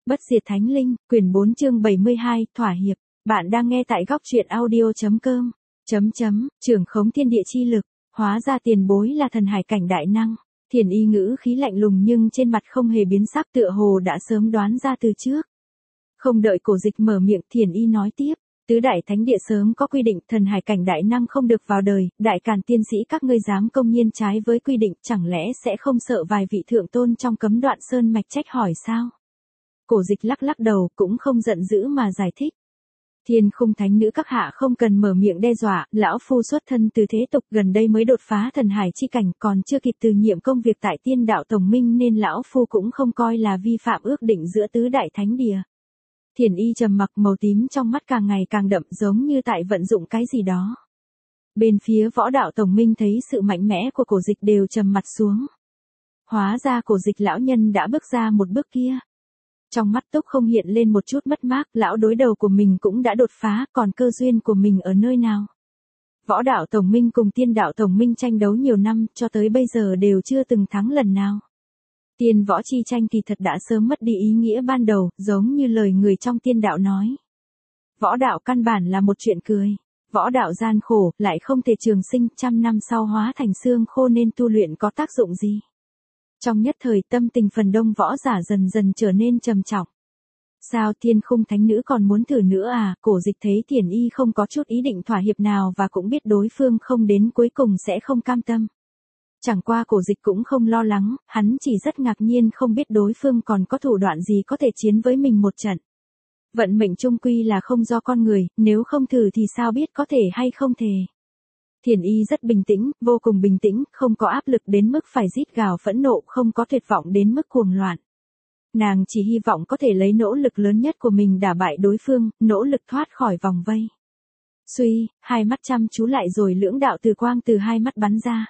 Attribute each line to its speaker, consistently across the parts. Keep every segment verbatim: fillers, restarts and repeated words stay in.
Speaker 1: Bất diệt thánh linh, quyển bốn chương bảy mươi hai, thỏa hiệp. Bạn đang nghe tại góc truyện audio.com. Chấm chấm, trưởng khống thiên địa chi lực, hóa ra tiền bối là thần hải cảnh đại năng. Thiền y ngữ khí lạnh lùng nhưng trên mặt không hề biến sắc, tựa hồ đã sớm đoán ra từ trước. Không đợi Cổ Dịch mở miệng, Thiền y nói tiếp. Tứ đại thánh địa sớm có quy định thần hải cảnh đại năng không được vào đời, đại càn tiên sĩ các ngươi dám công nhiên trái với quy định, chẳng lẽ sẽ không sợ vài vị thượng tôn trong cấm đoạn sơn mạch trách hỏi sao? Cổ Dịch lắc lắc đầu, cũng không giận dữ mà giải thích. Thiên Khung thánh nữ các hạ không cần mở miệng đe dọa, lão phu xuất thân từ thế tục, gần đây mới đột phá thần hải chi cảnh, còn chưa kịp từ nhiệm công việc tại Tiên đạo tổng minh nên lão phu cũng không coi là vi phạm ước định giữa tứ đại thánh địa. Thiền y trầm mặc, màu tím trong mắt càng ngày càng đậm, giống như tại vận dụng cái gì đó. Bên phía võ đạo tổng minh thấy sự mạnh mẽ của Cổ Dịch đều trầm mặt xuống. Hóa ra Cổ Dịch lão nhân đã bước ra một bước kia. Trong mắt Túc không hiện lên một chút mất mát, lão đối đầu của mình cũng đã đột phá, còn cơ duyên của mình ở nơi nào? Võ đạo tổng minh cùng Tiên đạo tổng minh tranh đấu nhiều năm, cho tới bây giờ đều chưa từng thắng lần nào. Tiên võ chi tranh kỳ thật đã sớm mất đi ý nghĩa ban đầu, giống như lời người trong tiên đạo nói. Võ đạo căn bản là một chuyện cười. Võ đạo gian khổ, lại không thể trường sinh, trăm năm sau hóa thành xương khô nên tu luyện có tác dụng gì? Trong nhất thời tâm tình phần đông võ giả dần dần trở nên trầm trọng. Sao Thiên Khung thánh nữ còn muốn thử nữa à? Cổ Dịch thấy Thiền y không có chút ý định thỏa hiệp nào và cũng biết đối phương không đến cuối cùng sẽ không cam tâm. Chẳng qua Cổ Dịch cũng không lo lắng, hắn chỉ rất ngạc nhiên không biết đối phương còn có thủ đoạn gì có thể chiến với mình một trận. Vận mệnh chung quy là không do con người, nếu không thử thì sao biết có thể hay không thể. Thiền y rất bình tĩnh, vô cùng bình tĩnh, không có áp lực đến mức phải rít gào phẫn nộ, không có tuyệt vọng đến mức cuồng loạn. Nàng chỉ hy vọng có thể lấy nỗ lực lớn nhất của mình đả bại đối phương, nỗ lực thoát khỏi vòng vây. Suy, hai mắt chăm chú lại rồi lưỡng đạo từ quang từ hai mắt bắn ra.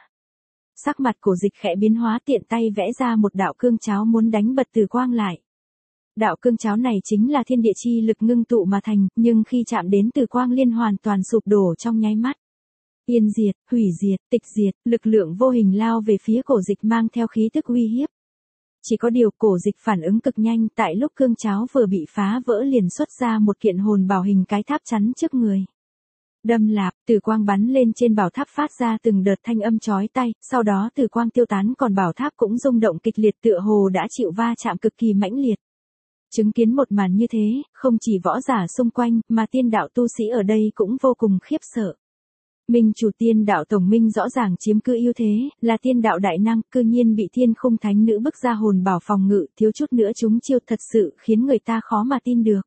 Speaker 1: Sắc mặt Cổ Dịch khẽ biến hóa, tiện tay vẽ ra một đạo cương cháo muốn đánh bật từ quang lại. Đạo cương cháo này chính là thiên địa chi lực ngưng tụ mà thành, nhưng khi chạm đến từ quang liên hoàn toàn sụp đổ trong nháy mắt. Yên diệt, hủy diệt, tịch diệt, lực lượng vô hình lao về phía Cổ Dịch mang theo khí tức uy hiếp. Chỉ có điều Cổ Dịch phản ứng cực nhanh, tại lúc cương cháo vừa bị phá vỡ liền xuất ra một kiện hồn bảo hình cái tháp chắn trước người. Đâm lạp, từ quang bắn lên trên bảo tháp phát ra từng đợt thanh âm chói tai, sau đó từ quang tiêu tán, còn bảo tháp cũng rung động kịch liệt, tựa hồ đã chịu va chạm cực kỳ mãnh liệt. Chứng kiến một màn như thế, không chỉ võ giả xung quanh, mà tiên đạo tu sĩ ở đây cũng vô cùng khiếp sợ. Minh chủ Tiên đạo tổng minh rõ ràng chiếm cứ ưu thế, là tiên đạo đại năng, cư nhiên bị Thiên Khung thánh nữ bức ra hồn bảo phòng ngự, thiếu chút nữa chúng chiêu, thật sự khiến người ta khó mà tin được.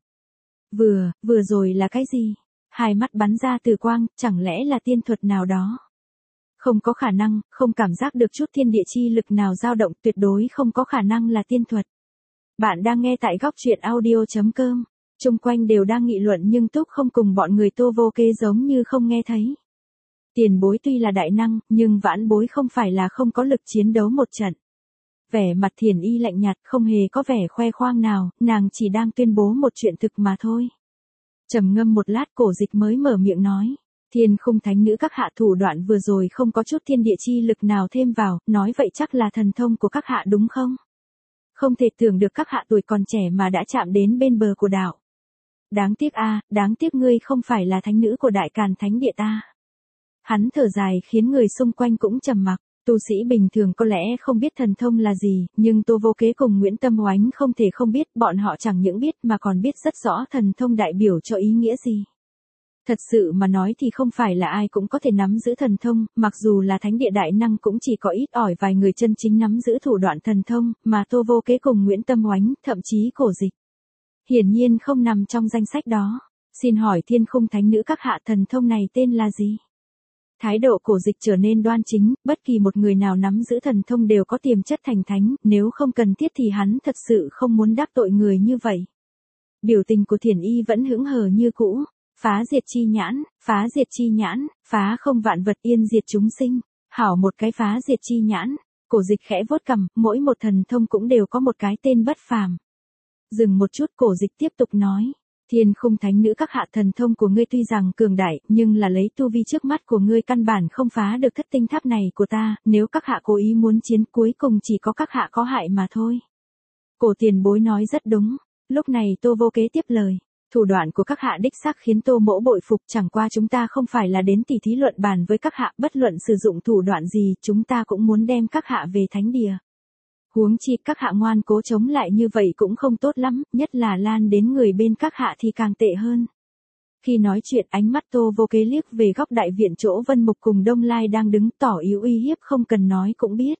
Speaker 1: Vừa, vừa rồi là cái gì? Hai mắt bắn ra từ quang, chẳng lẽ là tiên thuật nào đó? Không có khả năng, không cảm giác được chút thiên địa chi lực nào dao động, tuyệt đối không có khả năng là tiên thuật. Bạn đang nghe tại góc truyện audio.com. Chung quanh đều đang nghị luận nhưng Túc không cùng bọn người Tô Vô Kê giống như không nghe thấy. Tiền bối tuy là đại năng, nhưng vãn bối không phải là không có lực chiến đấu một trận. Vẻ mặt Thiền y lạnh nhạt, không hề có vẻ khoe khoang nào, nàng chỉ đang tuyên bố một chuyện thực mà thôi. Trầm ngâm một lát, Cổ Dịch mới mở miệng nói. Thiên Khung thánh nữ các hạ thủ đoạn vừa rồi không có chút thiên địa chi lực nào thêm vào, nói vậy chắc là thần thông của các hạ đúng không? Không thể tưởng được các hạ tuổi còn trẻ mà đã chạm đến bên bờ của đạo. Đáng tiếc a, đáng tiếc ngươi không phải là thánh nữ của Đại Càn thánh địa ta. Hắn thở dài khiến người xung quanh cũng trầm mặc. Tu sĩ bình thường có lẽ không biết thần thông là gì, nhưng Tô Vô Kế cùng Nguyễn Tâm Oánh không thể không biết, bọn họ chẳng những biết mà còn biết rất rõ thần thông đại biểu cho ý nghĩa gì. Thật sự mà nói thì không phải là ai cũng có thể nắm giữ thần thông, mặc dù là thánh địa đại năng cũng chỉ có ít ỏi vài người chân chính nắm giữ thủ đoạn thần thông, mà Tô Vô Kế cùng Nguyễn Tâm Oánh, thậm chí Cổ Dịch. Hiển nhiên không nằm trong danh sách đó. Xin hỏi Thiên Khung thánh nữ các hạ, thần thông này tên là gì? Thái độ Cổ Dịch trở nên đoan chính, bất kỳ một người nào nắm giữ thần thông đều có tiềm chất thành thánh, nếu không cần thiết thì hắn thật sự không muốn đắc tội người như vậy. Biểu tình của Thiền y vẫn hững hờ như cũ, phá diệt chi nhãn, phá diệt chi nhãn, phá không vạn vật, yên diệt chúng sinh, hảo một cái phá diệt chi nhãn. Cổ Dịch khẽ vuốt cằm, mỗi một thần thông cũng đều có một cái tên bất phàm. Dừng một chút, Cổ Dịch tiếp tục nói. Thiên Khung thánh nữ các hạ, thần thông của ngươi tuy rằng cường đại, nhưng là lấy tu vi trước mắt của ngươi căn bản không phá được thất tinh tháp này của ta, nếu các hạ cố ý muốn chiến cuối cùng chỉ có các hạ có hại mà thôi. Cổ tiền bối nói rất đúng, Lúc này Tô Vô Kế tiếp lời. Thủ đoạn của các hạ đích xác khiến Tô Mỗ bội phục, chẳng qua chúng ta không phải là đến tỉ thí luận bàn với các hạ, bất luận sử dụng thủ đoạn gì, chúng ta cũng muốn đem các hạ về thánh địa. Huống chi các hạ ngoan cố chống lại như vậy cũng không tốt lắm, nhất là lan đến người bên các hạ thì càng tệ hơn. Khi nói chuyện ánh mắt Tô Vô Kế liếc về góc đại viện chỗ Vân Mục cùng Đông Lai đang đứng, tỏ ý uy hiếp không cần nói cũng biết.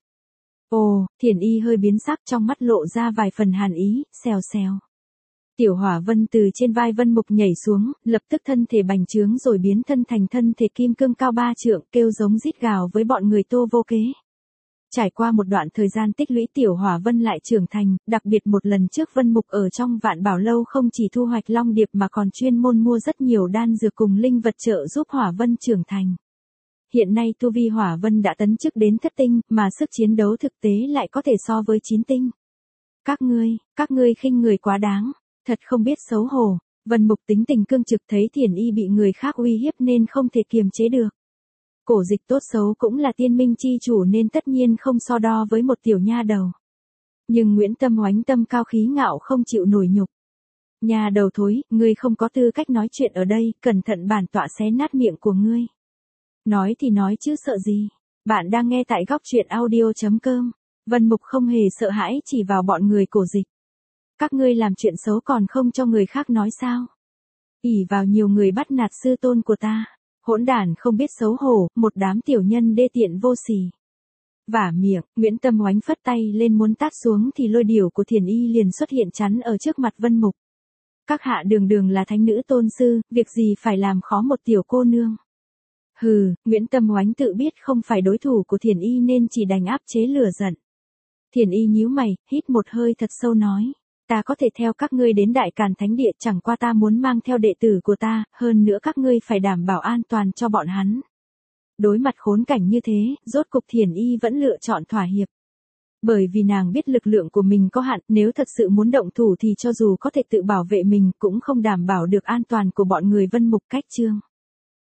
Speaker 1: Ồ, Thiển Y hơi biến sắc, trong mắt lộ ra vài phần hàn ý, xèo xèo. Tiểu Hỏa Vân từ trên vai Vân Mục nhảy xuống, lập tức thân thể bành trướng rồi biến thân thành thân thể kim cương cao ba trượng, kêu giống rít gào với bọn người Tô Vô Kế. Trải qua một đoạn thời gian tích lũy, Tiểu Hỏa Vân lại trưởng thành, đặc biệt một lần trước Vân Mục ở trong Vạn Bảo Lâu không chỉ thu hoạch long điệp mà còn chuyên môn mua rất nhiều đan dược cùng linh vật trợ giúp Hỏa Vân trưởng thành. Hiện nay tu vi Hỏa Vân đã tấn chức đến thất tinh, mà sức chiến đấu thực tế lại có thể so với chín tinh. Các ngươi, các ngươi khinh người quá đáng, thật không biết xấu hổ. Vân Mục tính tình cương trực, thấy Thiển Y bị người khác uy hiếp nên không thể kiềm chế được. Cổ Dịch tốt xấu cũng là tiên minh chi chủ nên tất nhiên không so đo với một tiểu nha đầu. Nhưng Nguyễn Tâm Oánh tâm cao khí ngạo không chịu nổi nhục. Nha đầu thối, ngươi không có tư cách nói chuyện ở đây, cẩn thận bản tọa xé nát miệng của ngươi. Nói thì nói chứ sợ gì. Bạn đang nghe tại góc truyện audio chấm com. Vân Mục không hề sợ hãi chỉ vào bọn người Cổ Dịch. Các ngươi làm chuyện xấu còn không cho người khác nói sao? ỷ vào nhiều người bắt nạt sư tôn của ta. Hỗn đản không biết xấu hổ, một đám tiểu nhân đê tiện vô sỉ. Vả miệng, Nguyễn Tâm Oánh phất tay lên muốn tát xuống thì lôi điểu của Thiển Y liền xuất hiện chắn ở trước mặt Vân Mục. Các hạ đường đường là thánh nữ tôn sư, việc gì phải làm khó một tiểu cô nương. Hừ, Nguyễn Tâm Oánh tự biết không phải đối thủ của Thiển Y nên chỉ đành áp chế lửa giận. Thiển Y nhíu mày, hít một hơi thật sâu nói. Ta có thể theo các ngươi đến Đại Càn Thánh Địa, chẳng qua ta muốn mang theo đệ tử của ta, hơn nữa các ngươi phải đảm bảo an toàn cho bọn hắn. Đối mặt khốn cảnh như thế, rốt cục Thiển Y vẫn lựa chọn thỏa hiệp. Bởi vì nàng biết lực lượng của mình có hạn, nếu thật sự muốn động thủ thì cho dù có thể tự bảo vệ mình cũng không đảm bảo được an toàn của bọn người Vân Mục. Cách chương